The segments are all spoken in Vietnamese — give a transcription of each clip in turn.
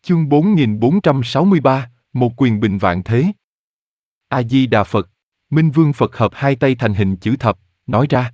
Chương 4463, một quyền bình vạn thế. A-di-đà Phật. Minh Vương Phật hợp hai tay thành hình chữ thập, nói ra.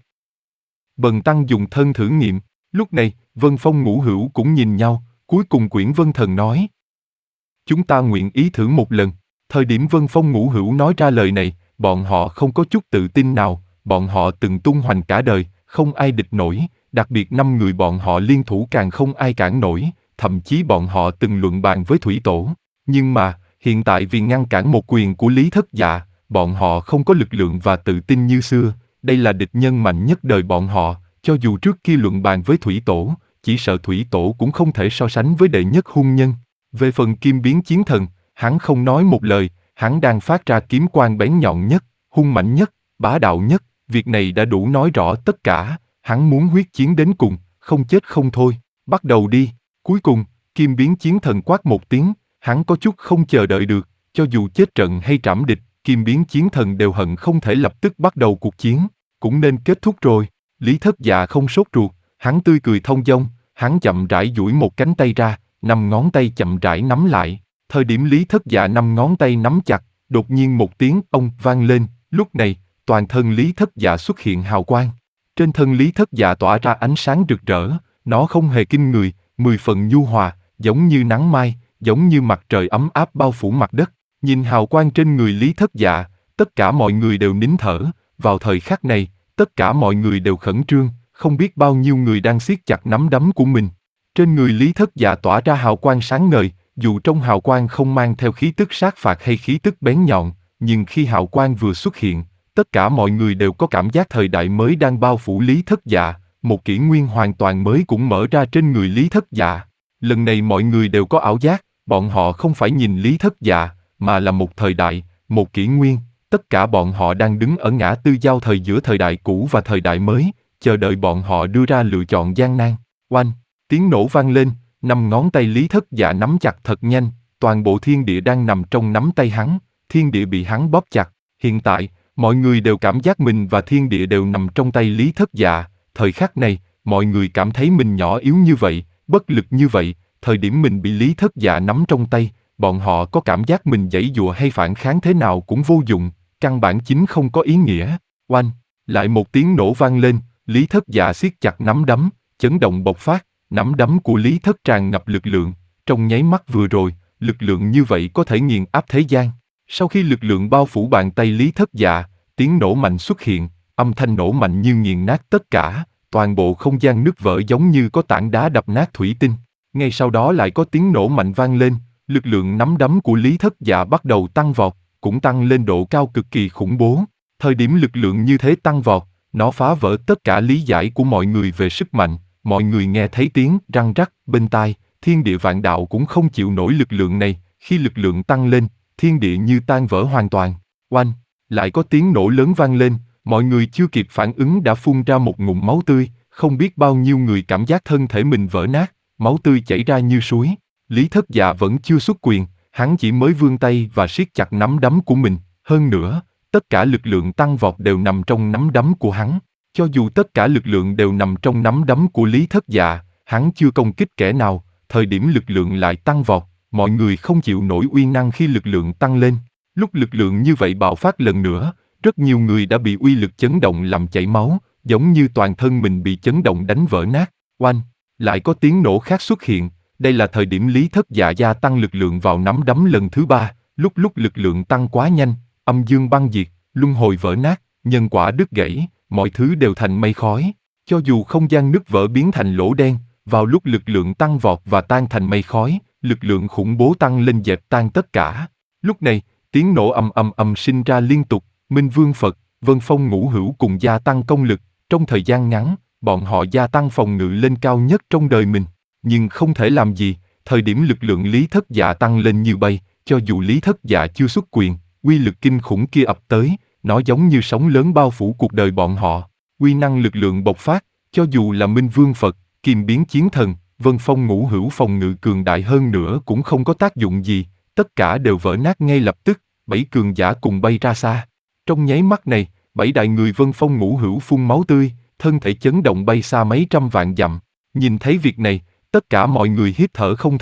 Bần tăng dùng thân thử nghiệm. Lúc này, Vân Phong Ngũ Hữu cũng nhìn nhau, cuối cùng Quyển Vân Thần nói. Chúng ta nguyện ý thử một lần. Thời điểm Vân Phong Ngũ Hữu nói ra lời này, bọn họ không có chút tự tin nào, bọn họ từng tung hoành cả đời, không ai địch nổi, đặc biệt 5 người bọn họ liên thủ càng không ai cản nổi, thậm chí bọn họ từng luận bàn với Thủy Tổ. Nhưng mà, hiện tại vì ngăn cản một quyền của Lý Thất Dạ, bọn họ không có lực lượng và tự tin như xưa, đây là địch nhân mạnh nhất đời bọn họ, cho dù trước kia luận bàn với Thủy Tổ, chỉ sợ Thủy Tổ cũng không thể so sánh với đệ nhất hung nhân. Về phần Kim Biến Chiến Thần, hắn không nói một lời, hắn đang phát ra kiếm quang bén nhọn nhất, hung mãnh nhất, bá đạo nhất, việc này đã đủ nói rõ tất cả, hắn muốn huyết chiến đến cùng, không chết không thôi, bắt đầu đi. Cuối cùng, Kim Biến Chiến Thần quát một tiếng, hắn có chút không chờ đợi được, cho dù chết trận hay trảm địch, Kim Biến Chiến Thần đều hận không thể lập tức bắt đầu cuộc chiến, cũng nên kết thúc rồi. Lý Thất Dạ không sốt ruột, hắn tươi cười thông dong, hắn chậm rãi duỗi một cánh tay ra, 5 ngón tay chậm rãi nắm lại. Thời điểm Lý Thất Dạ 5 ngón tay nắm chặt, đột nhiên một tiếng ông vang lên, lúc này, toàn thân Lý Thất Dạ xuất hiện hào quang. Trên thân Lý Thất Dạ tỏa ra ánh sáng rực rỡ, nó không hề kinh người, 10 phần nhu hòa, giống như nắng mai, giống như mặt trời ấm áp bao phủ mặt đất. Nhìn hào quang trên người Lý Thất Dạ, tất cả mọi người đều nín thở, vào thời khắc này, tất cả mọi người đều khẩn trương, không biết bao nhiêu người đang siết chặt nắm đấm của mình. Trên người Lý Thất Dạ tỏa ra hào quang sáng ngời, dù trong hào quang không mang theo khí tức sát phạt hay khí tức bén nhọn, nhưng khi hào quang vừa xuất hiện, tất cả mọi người đều có cảm giác thời đại mới đang bao phủ Lý Thất Dạ, một kỷ nguyên hoàn toàn mới cũng mở ra trên người Lý Thất Dạ. Lần này mọi người đều có ảo giác, bọn họ không phải nhìn Lý Thất Dạ, mà là một thời đại, một kỷ nguyên, tất cả bọn họ đang đứng ở ngã tư giao thời giữa thời đại cũ và thời đại mới, chờ đợi bọn họ đưa ra lựa chọn gian nan. Oanh, tiếng nổ vang lên, 5 ngón tay Lý Thất Dạ nắm chặt thật nhanh, toàn bộ thiên địa đang nằm trong nắm tay hắn, thiên địa bị hắn bóp chặt. Hiện tại, mọi người đều cảm giác mình và thiên địa đều nằm trong tay Lý Thất Dạ, thời khắc này, mọi người cảm thấy mình nhỏ yếu như vậy, bất lực như vậy, thời điểm mình bị Lý Thất Dạ nắm trong tay, bọn họ có cảm giác mình giãy giụa hay phản kháng thế nào cũng vô dụng, căn bản chính không có ý nghĩa. Oanh, lại một tiếng nổ vang lên, Lý Thất Dạ siết chặt nắm đấm, chấn động bộc phát, nắm đấm của Lý Thất tràn ngập lực lượng, trong nháy mắt vừa rồi, lực lượng như vậy có thể nghiền áp thế gian. Sau khi lực lượng bao phủ bàn tay Lý Thất Dạ, tiếng nổ mạnh xuất hiện, âm thanh nổ mạnh như nghiền nát tất cả, toàn bộ không gian nứt vỡ giống như có tảng đá đập nát thủy tinh. Ngay sau đó lại có tiếng nổ mạnh vang lên, lực lượng nắm đấm của Lý Thất Dạ bắt đầu tăng vọt, cũng tăng lên độ cao cực kỳ khủng bố. Thời điểm lực lượng như thế tăng vọt, nó phá vỡ tất cả lý giải của mọi người về sức mạnh, mọi người nghe thấy tiếng răng rắc bên tai, thiên địa vạn đạo cũng không chịu nổi lực lượng này, khi lực lượng tăng lên, thiên địa như tan vỡ hoàn toàn. Oanh, lại có tiếng nổ lớn vang lên, mọi người chưa kịp phản ứng đã phun ra một ngụm máu tươi, không biết bao nhiêu người cảm giác thân thể mình vỡ nát, máu tươi chảy ra như suối. Lý Thất Dạ vẫn chưa xuất quyền, hắn chỉ mới vươn tay và siết chặt nắm đấm của mình, hơn nữa, tất cả lực lượng tăng vọt đều nằm trong nắm đấm của hắn. Cho dù tất cả lực lượng đều nằm trong nắm đấm của Lý Thất Dạ, hắn chưa công kích kẻ nào, thời điểm lực lượng lại tăng vọt, mọi người không chịu nổi uy năng khi lực lượng tăng lên. Lúc lực lượng như vậy bạo phát lần nữa, rất nhiều người đã bị uy lực chấn động làm chảy máu, giống như toàn thân mình bị chấn động đánh vỡ nát. Oanh, lại có tiếng nổ khác xuất hiện, đây là thời điểm Lý Thất Dạ gia tăng lực lượng vào nắm đấm lần thứ 3, lúc lực lượng tăng quá nhanh, âm dương băng diệt, luân hồi vỡ nát, nhân quả đứt gãy, mọi thứ đều thành mây khói. Cho dù không gian nứt vỡ biến thành lỗ đen, vào lúc lực lượng tăng vọt và tan thành mây khói, lực lượng khủng bố tăng lên dẹp tan tất cả. Lúc này, tiếng nổ ầm sinh ra liên tục, Minh Vương Phật, Vân Phong Ngũ Hữu cùng gia tăng công lực, trong thời gian ngắn, bọn họ gia tăng phòng ngự lên cao nhất trong đời mình, nhưng không thể làm gì, thời điểm lực lượng Lý Thất Dạ tăng lên như bay, cho dù Lý Thất Dạ chưa xuất quyền, uy lực kinh khủng kia ập tới, nó giống như sóng lớn bao phủ cuộc đời bọn họ, uy năng lực lượng bộc phát, cho dù là Minh Vương Phật, Kim Biến Chiến Thần, Vân Phong Ngũ Hữu phòng ngự cường đại hơn nữa cũng không có tác dụng gì, tất cả đều vỡ nát ngay lập tức, 7 cường giả cùng bay ra xa. Trong nháy mắt này, 7 đại người Vân Phong Ngũ Hữu phun máu tươi, thân thể chấn động bay xa mấy trăm vạn dặm. Nhìn thấy việc này, tất cả mọi người hít thở không thông,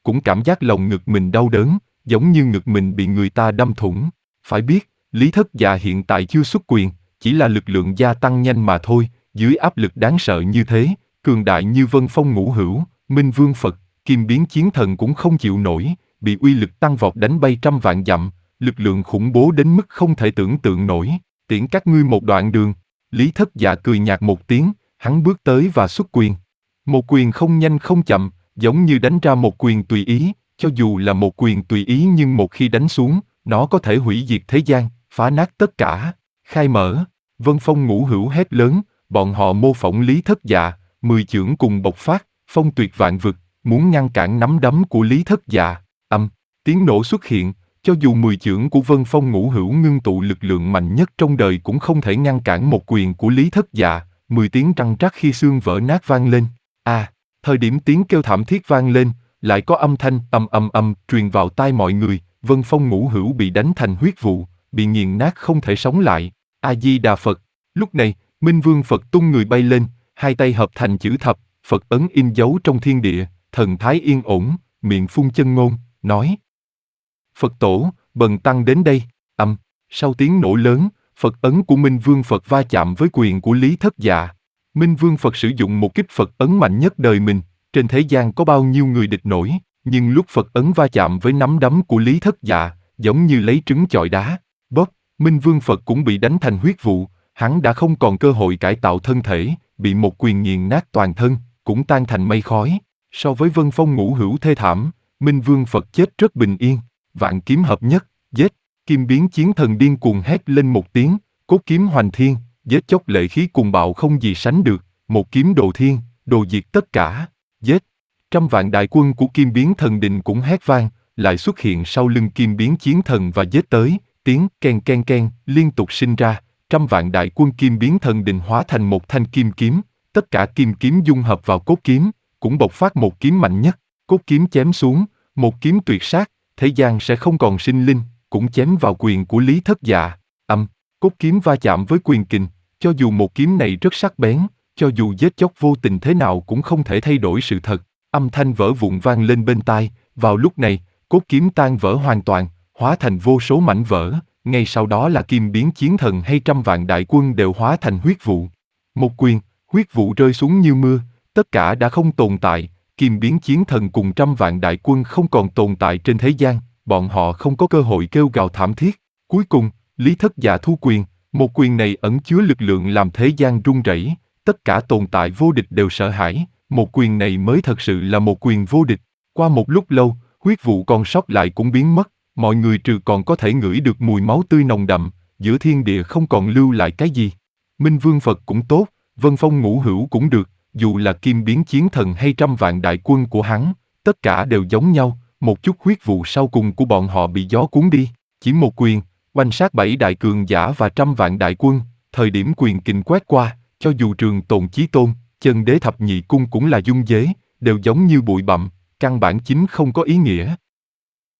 cũng cảm giác lồng ngực mình đau đớn, giống như ngực mình bị người ta đâm thủng. Phải biết, Lý Thất Dạ hiện tại chưa xuất quyền, chỉ là lực lượng gia tăng nhanh mà thôi, dưới áp lực đáng sợ như thế, cường đại như Vân Phong Ngũ Hữu, Minh Vương Phật, Kim Biến Chiến Thần cũng không chịu nổi, bị uy lực tăng vọt đánh bay trăm vạn dặm, lực lượng khủng bố đến mức không thể tưởng tượng nổi, tiễn các ngươi một đoạn đường. Lý Thất Dạ cười nhạt một tiếng, hắn bước tới và xuất quyền. Một quyền không nhanh không chậm, giống như đánh ra một quyền tùy ý, cho dù là một quyền tùy ý nhưng một khi đánh xuống, nó có thể hủy diệt thế gian, phá nát tất cả. Khai mở, Vân Phong Ngũ Hữu hét lớn, bọn họ mô phỏng Lý Thất Dạ, 10 chưởng cùng bộc phát, phong tuyệt vạn vực, muốn ngăn cản nắm đấm của Lý Thất Dạ. Tiếng nổ xuất hiện, cho dù 10 chưởng của Vân Phong Ngũ Hữu ngưng tụ lực lượng mạnh nhất trong đời cũng không thể ngăn cản một quyền của Lý Thất Dạ, 10 tiếng răng rắc khi xương vỡ nát vang lên. Thời điểm tiếng kêu thảm thiết vang lên, lại có âm thanh truyền vào tai mọi người, Vân Phong Ngũ Hữu bị đánh thành huyết vụ, bị nghiền nát không thể sống lại. A Di Đà Phật. Lúc này, Minh Vương Phật tung người bay lên, hai tay hợp thành chữ thập, Phật ấn in dấu trong thiên địa, thần thái yên ổn, miệng phun chân ngôn, nói: Phật tổ, bần tăng đến đây. Sau tiếng nổ lớn, Phật ấn của Minh Vương Phật va chạm với quyền của Lý Thất Dạ. Minh Vương Phật sử dụng một kích Phật ấn mạnh nhất đời mình, trên thế gian có bao nhiêu người địch nổi, nhưng lúc Phật ấn va chạm với nắm đấm của Lý Thất Dạ, giống như lấy trứng chọi đá. Bóp, Minh Vương Phật cũng bị đánh thành huyết vụ, hắn đã không còn cơ hội cải tạo thân thể, bị một quyền nghiền nát toàn thân, cũng tan thành mây khói. So với Vân Phong Ngũ Hữu thê thảm, Minh Vương Phật chết rất bình yên. Vạn kiếm hợp nhất, giết. Kim Biến Chiến Thần điên cuồng hét lên một tiếng, cốt kiếm hoành thiên, giết chóc lệ khí cuồng bạo không gì sánh được, một kiếm đồ thiên, đồ diệt tất cả, giết. Trăm vạn đại quân của Kim Biến Thần Đình cũng hét vang, lại xuất hiện sau lưng Kim Biến Chiến Thần và giết tới, tiếng ken ken ken liên tục sinh ra, trăm vạn đại quân Kim Biến Thần Đình hóa thành một thanh kim kiếm, tất cả kim kiếm dung hợp vào cốt kiếm, cũng bộc phát một kiếm mạnh nhất, cốt kiếm chém xuống, một kiếm tuyệt sát, thế gian sẽ không còn sinh linh, cũng chém vào quyền của Lý Thất Dạ. Cốt kiếm va chạm với quyền kình, cho dù một kiếm này rất sắc bén, cho dù giết chóc vô tình thế nào cũng không thể thay đổi sự thật. Âm thanh vỡ vụn vang lên bên tai, vào lúc này, cốt kiếm tan vỡ hoàn toàn, hóa thành vô số mảnh vỡ, ngay sau đó là Kim Biến Chiến Thần hay trăm vạn đại quân đều hóa thành huyết vụ. Một quyền, huyết vụ rơi xuống như mưa, tất cả đã không tồn tại, Kim Biến Chiến Thần cùng trăm vạn đại quân không còn tồn tại trên thế gian, bọn họ không có cơ hội kêu gào thảm thiết. Cuối cùng, Lý Thất Dạ thu quyền, một quyền này ẩn chứa lực lượng làm thế gian rung rẩy, tất cả tồn tại vô địch đều sợ hãi, một quyền này mới thật sự là một quyền vô địch. Qua một lúc lâu, huyết vụ còn sót lại cũng biến mất, mọi người trừ còn có thể ngửi được mùi máu tươi nồng đậm, giữa thiên địa không còn lưu lại cái gì. Minh Vương Phật cũng tốt, Vân Phong Ngũ Hữu cũng được, dù là Kim Biến Chiến Thần hay trăm vạn đại quân của hắn, tất cả đều giống nhau, một chút huyết vụ sau cùng của bọn họ bị gió cuốn đi, chỉ một quyền, oanh sát 7 đại cường giả và trăm vạn đại quân, thời điểm quyền kình quét qua, cho dù Trường Tồn Chí Tôn, Chân Đế Thập Nhị Cung cũng là dung dế, đều giống như bụi bặm, căn bản chính không có ý nghĩa.